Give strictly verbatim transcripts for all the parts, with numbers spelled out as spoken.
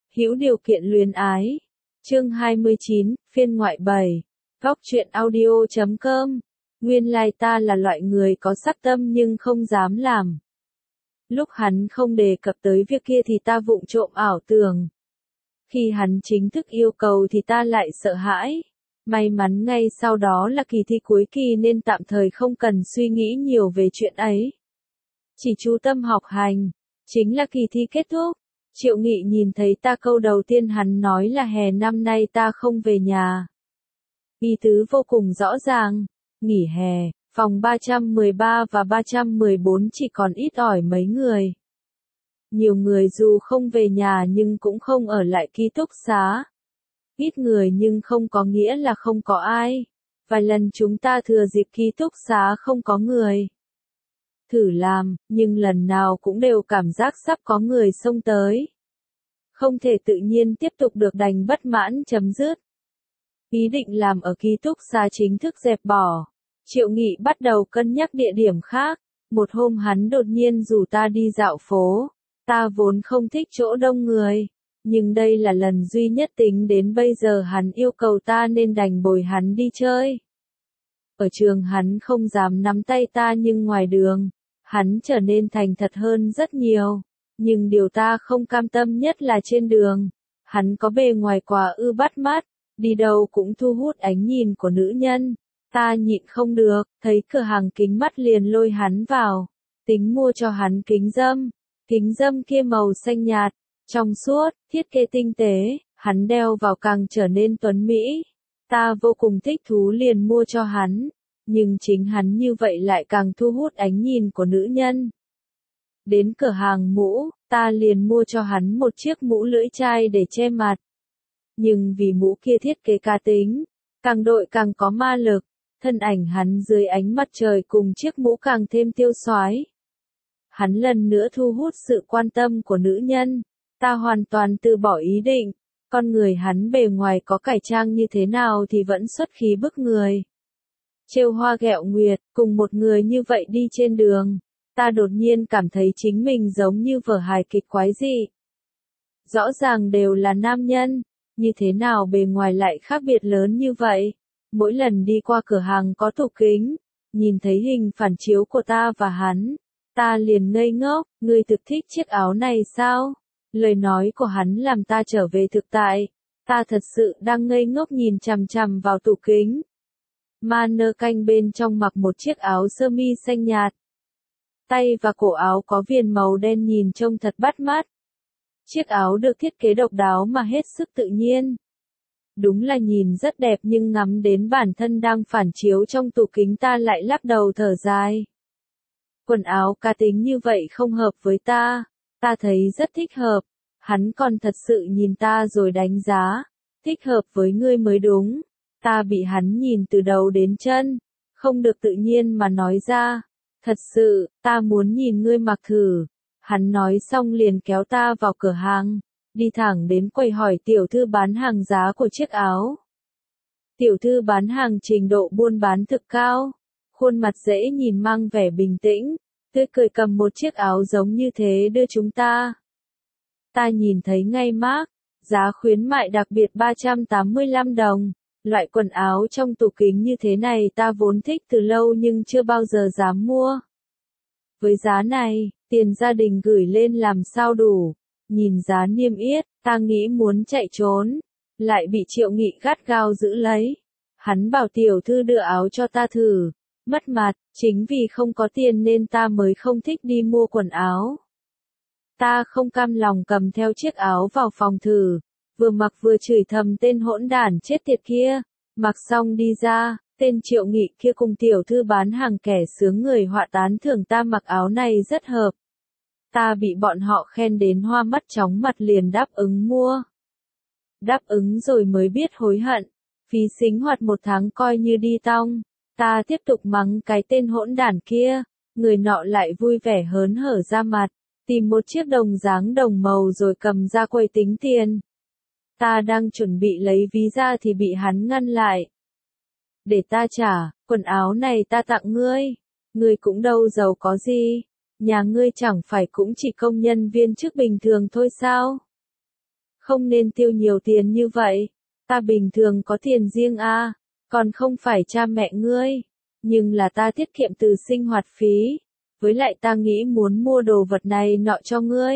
Hữu điều kiện luyến ái. Chương hai mươi chín, phiên ngoại bảy. Góc truyện audio chấm com. Nguyên lai ta là loại người có sắc tâm nhưng không dám làm. Lúc hắn không đề cập tới việc kia thì ta vụng trộm ảo tưởng. Khi hắn chính thức yêu cầu thì ta lại sợ hãi. May mắn ngay sau đó là kỳ thi cuối kỳ nên tạm thời không cần suy nghĩ nhiều về chuyện ấy. Chỉ chú tâm học hành. Chính là kỳ thi kết thúc. Triệu Nghị nhìn thấy ta câu đầu tiên hắn nói là hè năm nay ta không về nhà. Ý tứ vô cùng rõ ràng. Nghỉ hè, phòng ba trăm mười ba và ba trăm mười bốn chỉ còn ít ỏi mấy người. Nhiều người dù không về nhà nhưng cũng không ở lại ký túc xá. Ít người nhưng không có nghĩa là không có ai. Vài lần chúng ta thừa dịp ký túc xá không có người. Thử làm, nhưng lần nào cũng đều cảm giác sắp có người xông tới. Không thể tự nhiên tiếp tục được đành bất mãn chấm dứt. Ý định làm ở ký túc xá chính thức dẹp bỏ. Triệu Nghị bắt đầu cân nhắc địa điểm khác. Một hôm hắn đột nhiên rủ ta đi dạo phố. Ta vốn không thích chỗ đông người. Nhưng đây là lần duy nhất tính đến bây giờ hắn yêu cầu ta nên đành bồi hắn đi chơi. Ở trường hắn không dám nắm tay ta nhưng ngoài đường, hắn trở nên thành thật hơn rất nhiều. Nhưng điều ta không cam tâm nhất là trên đường. Hắn có bề ngoài quá ư bắt mắt, đi đâu cũng thu hút ánh nhìn của nữ nhân. Ta nhịn không được, thấy cửa hàng kính mắt liền lôi hắn vào. Tính mua cho hắn kính râm. Kính râm kia màu xanh nhạt, trong suốt, thiết kế tinh tế, hắn đeo vào càng trở nên tuấn mỹ. Ta vô cùng thích thú liền mua cho hắn. Nhưng chính hắn như vậy lại càng thu hút ánh nhìn của nữ nhân. Đến cửa hàng mũ, ta liền mua cho hắn một chiếc mũ lưỡi chai để che mặt. Nhưng vì mũ kia thiết kế cá tính, càng đội càng có ma lực, thân ảnh hắn dưới ánh mặt trời cùng chiếc mũ càng thêm tiêu xoái. Hắn lần nữa thu hút sự quan tâm của nữ nhân, ta hoàn toàn từ bỏ ý định, con người hắn bề ngoài có cải trang như thế nào thì vẫn xuất khí bức người. Trêu hoa ghẹo nguyệt, cùng một người như vậy đi trên đường, ta đột nhiên cảm thấy chính mình giống như vở hài kịch quái dị. Rõ ràng đều là nam nhân, như thế nào bề ngoài lại khác biệt lớn như vậy? Mỗi lần đi qua cửa hàng có tủ kính, nhìn thấy hình phản chiếu của ta và hắn, ta liền ngây ngốc, ngươi thực thích chiếc áo này sao? Lời nói của hắn làm ta trở về thực tại, ta thật sự đang ngây ngốc nhìn chằm chằm vào tủ kính. Mannequin bên trong mặc một chiếc áo sơ mi xanh nhạt. Tay và cổ áo có viền màu đen nhìn trông thật bắt mắt. Chiếc áo được thiết kế độc đáo mà hết sức tự nhiên. Đúng là nhìn rất đẹp nhưng ngắm đến bản thân đang phản chiếu trong tủ kính ta lại lắc đầu thở dài. Quần áo cá tính như vậy không hợp với ta, ta thấy rất thích hợp. Hắn còn thật sự nhìn ta rồi đánh giá, thích hợp với ngươi mới đúng. Ta bị hắn nhìn từ đầu đến chân, không được tự nhiên mà nói ra. Thật sự, ta muốn nhìn ngươi mặc thử. Hắn nói xong liền kéo ta vào cửa hàng, đi thẳng đến quầy hỏi tiểu thư bán hàng giá của chiếc áo. Tiểu thư bán hàng trình độ buôn bán thực cao, khuôn mặt dễ nhìn mang vẻ bình tĩnh, tươi cười cầm một chiếc áo giống như thế đưa chúng ta. Ta nhìn thấy ngay mác, giá khuyến mại đặc biệt ba trăm tám mươi lăm đồng. Loại quần áo trong tủ kính như thế này ta vốn thích từ lâu nhưng chưa bao giờ dám mua. Với giá này, tiền gia đình gửi lên làm sao đủ. Nhìn giá niêm yết, ta nghĩ muốn chạy trốn, lại bị Triệu Nghị gắt gao giữ lấy. Hắn bảo tiểu thư đưa áo cho ta thử, mất mặt, chính vì không có tiền nên ta mới không thích đi mua quần áo. Ta không cam lòng cầm theo chiếc áo vào phòng thử, vừa mặc vừa chửi thầm tên hỗn đản chết tiệt kia, mặc xong đi ra, tên Triệu Nghị kia cùng tiểu thư bán hàng kẻ sướng người họa tán thưởng ta mặc áo này rất hợp. Ta bị bọn họ khen đến hoa mắt chóng mặt liền đáp ứng mua. Đáp ứng rồi mới biết hối hận, phí xính hoạt một tháng coi như đi tong. Ta tiếp tục mắng cái tên hỗn đản kia, người nọ lại vui vẻ hớn hở ra mặt, tìm một chiếc đồng dáng đồng màu rồi cầm ra quầy tính tiền. Ta đang chuẩn bị lấy ví ra thì bị hắn ngăn lại. Để ta trả, quần áo này ta tặng ngươi. Ngươi cũng đâu giàu có gì. Nhà ngươi chẳng phải cũng chỉ công nhân viên chức bình thường thôi sao? Không nên tiêu nhiều tiền như vậy. Ta bình thường có tiền riêng à, còn không phải cha mẹ ngươi. Nhưng là ta tiết kiệm từ sinh hoạt phí. Với lại ta nghĩ muốn mua đồ vật này nọ cho ngươi.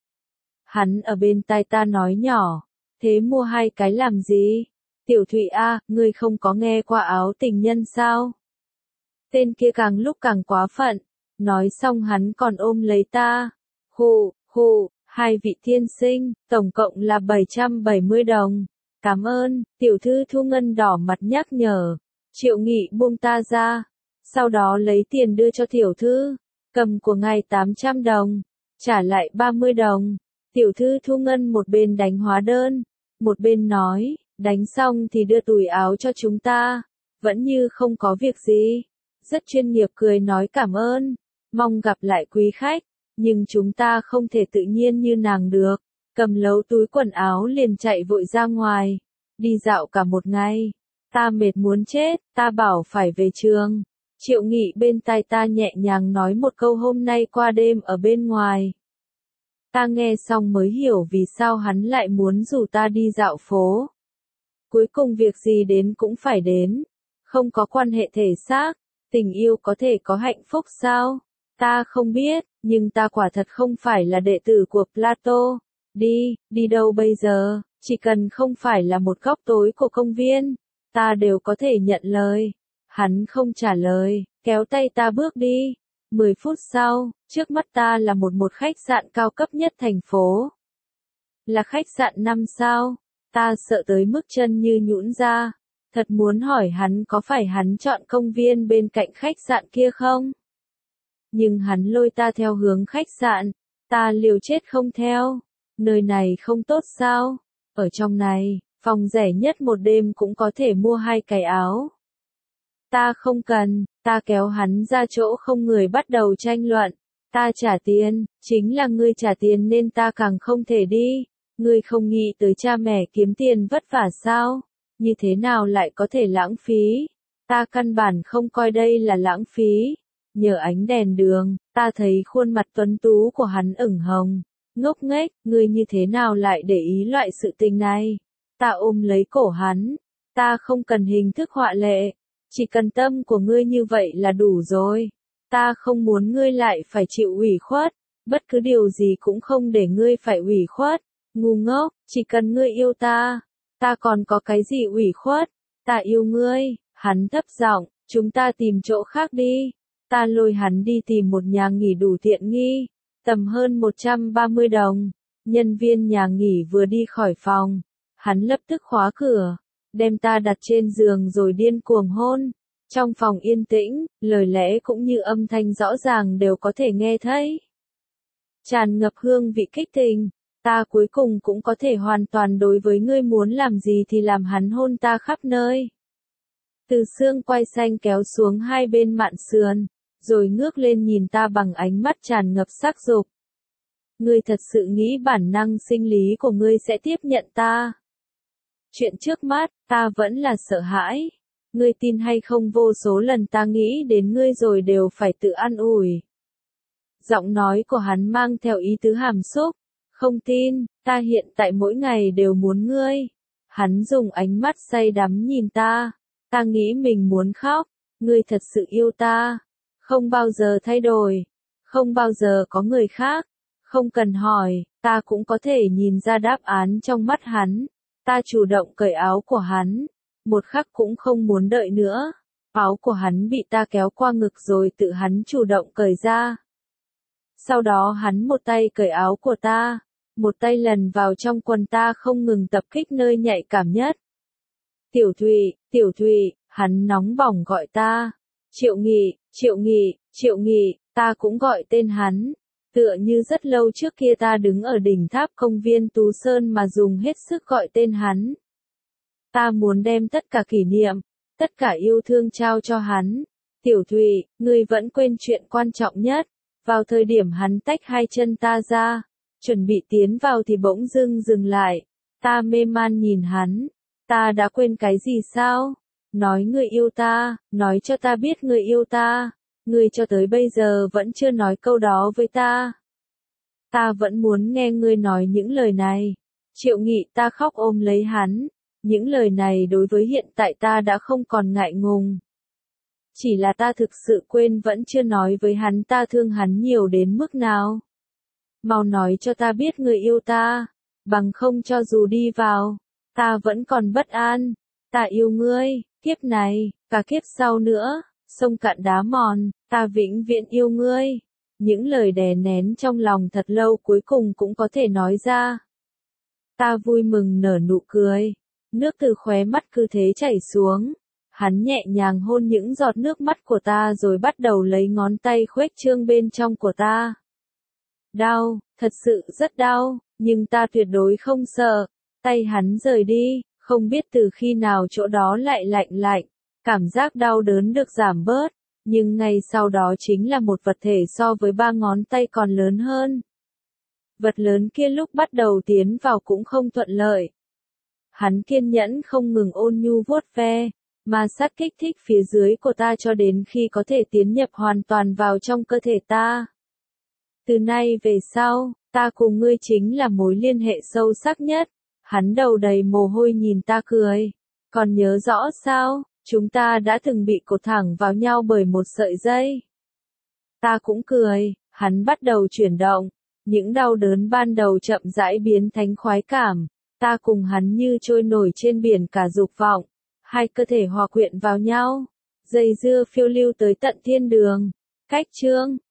Hắn ở bên tai ta nói nhỏ. Thế mua hai cái làm gì? Tiểu Thụy a, ngươi không có nghe qua áo tình nhân sao? Tên kia càng lúc càng quá phận. Nói xong hắn còn ôm lấy ta. Hù, hù, hai vị tiên sinh, tổng cộng là bảy trăm bảy mươi đồng. Cảm ơn, tiểu thư Thu Ngân đỏ mặt nhắc nhở. Triệu Nghị buông ta ra. Sau đó lấy tiền đưa cho tiểu thư. Cầm của ngài tám trăm đồng. Trả lại ba mươi đồng. Tiểu thư Thu Ngân một bên đánh hóa đơn. Một bên nói, đánh xong thì đưa túi áo cho chúng ta. Vẫn như không có việc gì. Rất chuyên nghiệp cười nói cảm ơn. Mong gặp lại quý khách. Nhưng chúng ta không thể tự nhiên như nàng được. Cầm lấu túi quần áo liền chạy vội ra ngoài. Đi dạo cả một ngày. Ta mệt muốn chết, ta bảo phải về trường. Triệu Nghị bên tai ta nhẹ nhàng nói một câu hôm nay qua đêm ở bên ngoài. Ta nghe xong mới hiểu vì sao hắn lại muốn rủ ta đi dạo phố. Cuối cùng việc gì đến cũng phải đến. Không có quan hệ thể xác, tình yêu có thể có hạnh phúc sao? Ta không biết, nhưng ta quả thật không phải là đệ tử của Plato. Đi, đi đâu bây giờ? Chỉ cần không phải là một góc tối của công viên, ta đều có thể nhận lời. Hắn không trả lời, kéo tay ta bước đi. Mười phút sau, trước mắt ta là một một khách sạn cao cấp nhất thành phố. Là khách sạn năm sao? Ta sợ tới mức chân như nhũn ra. Thật muốn hỏi hắn có phải hắn chọn công viên bên cạnh khách sạn kia không? Nhưng hắn lôi ta theo hướng khách sạn. Ta liều chết không theo. Nơi này không tốt sao? Ở trong này, phòng rẻ nhất một đêm cũng có thể mua hai cái áo. Ta không cần, ta kéo hắn ra chỗ không người bắt đầu tranh luận. Ta trả tiền, chính là ngươi trả tiền nên ta càng không thể đi. Ngươi không nghĩ tới cha mẹ kiếm tiền vất vả sao? Như thế nào lại có thể lãng phí? Ta căn bản không coi đây là lãng phí. Nhờ ánh đèn đường, ta thấy khuôn mặt tuấn tú của hắn ửng hồng. Ngốc nghếch, ngươi như thế nào lại để ý loại sự tình này? Ta ôm lấy cổ hắn. Ta không cần hình thức họa lệ. Chỉ cần tâm của ngươi như vậy là đủ rồi. Ta không muốn ngươi lại phải chịu ủy khuất. Bất cứ điều gì cũng không để ngươi phải ủy khuất. Ngu ngốc, chỉ cần ngươi yêu ta. Ta còn có cái gì ủy khuất? Ta yêu ngươi. Hắn thấp giọng, chúng ta tìm chỗ khác đi. Ta lôi hắn đi tìm một nhà nghỉ đủ tiện nghi. Tầm hơn một trăm ba mươi đồng. Nhân viên nhà nghỉ vừa đi khỏi phòng. Hắn lập tức khóa cửa. Đem ta đặt trên giường rồi điên cuồng hôn. Trong phòng yên tĩnh, lời lẽ cũng như âm thanh rõ ràng đều có thể nghe thấy. Tràn ngập hương vị kích tình. Ta cuối cùng cũng có thể hoàn toàn đối với ngươi muốn làm gì thì làm hắn hôn ta khắp nơi. Từ xương quai xanh kéo xuống hai bên mạn sườn. Rồi ngước lên nhìn ta bằng ánh mắt tràn ngập sắc dục. Ngươi thật sự nghĩ bản năng sinh lý của ngươi sẽ tiếp nhận ta. Chuyện trước mắt, ta vẫn là sợ hãi. Ngươi tin hay không vô số lần ta nghĩ đến ngươi rồi đều phải tự an ủi. Giọng nói của hắn mang theo ý tứ hàm xúc. Không tin, ta hiện tại mỗi ngày đều muốn ngươi. Hắn dùng ánh mắt say đắm nhìn ta. Ta nghĩ mình muốn khóc. Ngươi thật sự yêu ta. Không bao giờ thay đổi. Không bao giờ có người khác. Không cần hỏi, ta cũng có thể nhìn ra đáp án trong mắt hắn. Ta chủ động cởi áo của hắn. Một khắc cũng không muốn đợi nữa. Áo của hắn bị ta kéo qua ngực rồi tự hắn chủ động cởi ra. Sau đó hắn một tay cởi áo của ta. Một tay lần vào trong quần ta không ngừng tập kích nơi nhạy cảm nhất. Tiểu Thụy, Tiểu Thụy, hắn nóng bỏng gọi ta. Triệu Nghị, Triệu Nghị, Triệu Nghị, ta cũng gọi tên hắn. Tựa như rất lâu trước kia ta đứng ở đỉnh tháp công viên Tú Sơn mà dùng hết sức gọi tên hắn. Ta muốn đem tất cả kỷ niệm, tất cả yêu thương trao cho hắn. Tiểu Thụy, ngươi vẫn quên chuyện quan trọng nhất. Vào thời điểm hắn tách hai chân ta ra, chuẩn bị tiến vào thì bỗng dưng dừng lại. Ta mê man nhìn hắn. Ta đã quên cái gì sao? Nói ngươi yêu ta, nói cho ta biết ngươi yêu ta. Ngươi cho tới bây giờ vẫn chưa nói câu đó với ta. Ta vẫn muốn nghe ngươi nói những lời này. Triệu Nghị, ta khóc ôm lấy hắn. Những lời này đối với hiện tại ta đã không còn ngại ngùng. Chỉ là ta thực sự quên vẫn chưa nói với hắn ta thương hắn nhiều đến mức nào. Mau nói cho ta biết người yêu ta, bằng không cho dù đi vào, ta vẫn còn bất an. Ta yêu ngươi, kiếp này, cả kiếp sau nữa, sông cạn đá mòn, ta vĩnh viễn yêu ngươi. Những lời đè nén trong lòng thật lâu cuối cùng cũng có thể nói ra. Ta vui mừng nở nụ cười, nước từ khóe mắt cứ thế chảy xuống. Hắn nhẹ nhàng hôn những giọt nước mắt của ta rồi bắt đầu lấy ngón tay khuếch trương bên trong của ta. Đau, thật sự rất đau, nhưng ta tuyệt đối không sợ. Tay hắn rời đi, không biết từ khi nào chỗ đó lại lạnh lạnh. Cảm giác đau đớn được giảm bớt, nhưng ngay sau đó chính là một vật thể so với ba ngón tay còn lớn hơn. Vật lớn kia lúc bắt đầu tiến vào cũng không thuận lợi. Hắn kiên nhẫn không ngừng ôn nhu vuốt ve, ma sát kích thích phía dưới của ta cho đến khi có thể tiến nhập hoàn toàn vào trong cơ thể ta. Từ nay về sau, ta cùng ngươi chính là mối liên hệ sâu sắc nhất. Hắn đầu đầy mồ hôi nhìn ta cười. Còn nhớ rõ sao, chúng ta đã từng bị cột thẳng vào nhau bởi một sợi dây. Ta cũng cười, hắn bắt đầu chuyển động. Những đau đớn ban đầu chậm rãi biến thành khoái cảm. Ta cùng hắn như trôi nổi trên biển cả dục vọng. Hai cơ thể hòa quyện vào nhau. Dây dưa phiêu lưu tới tận thiên đường. Cách chương